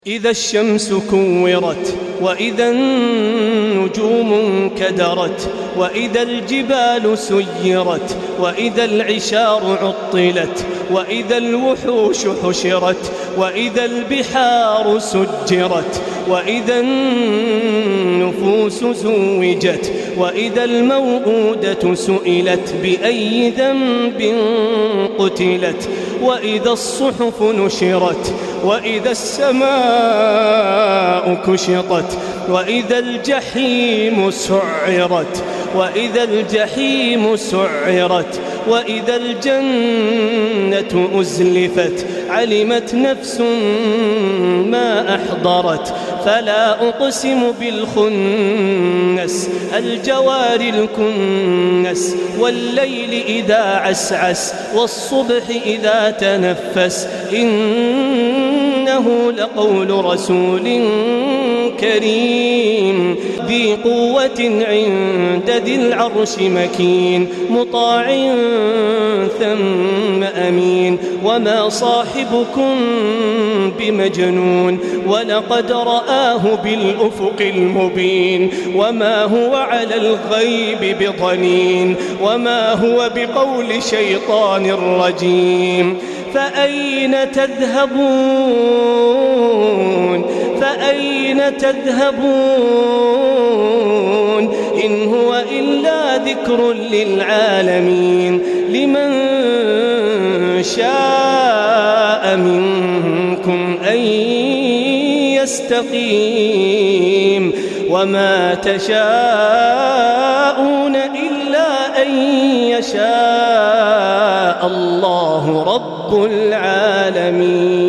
إذا الشمس كورت وإذا النجوم انكدرت وإذا الجبال سيرت وإذا العشار عطلت وإذا الوحوش حشرت وإذا البحار سجرت وإذا النفوس زوجت وإذا الموءودة سئلت بأي ذنب قتلت وإذا الصحف نشرت وإذا السماء كشطت وإذا الجحيم سعرت وإذا الجحيم سعرت وإذا الجنة أزلفت علمت نفس ما أحضرت فلا أقسم بالخنس الجوار الكنس والليل إذا عسعس والصبح إذا تنفس إنه لقول رسول كريم ذي قوة عند ذي العرش مكين مطاع ثم أمين وما صاحبكم بمجنون ولقد رآه بالأفق المبين وما هو على الغيب بضنين وما هو بقول شيطان رجيم فأين تذهبون فأين تذهبون إن هو إلا ذكر للعالمين لمن شاء منكم أن يستقيم وما تشاءون إلا أن يشاء الله رب العالمين.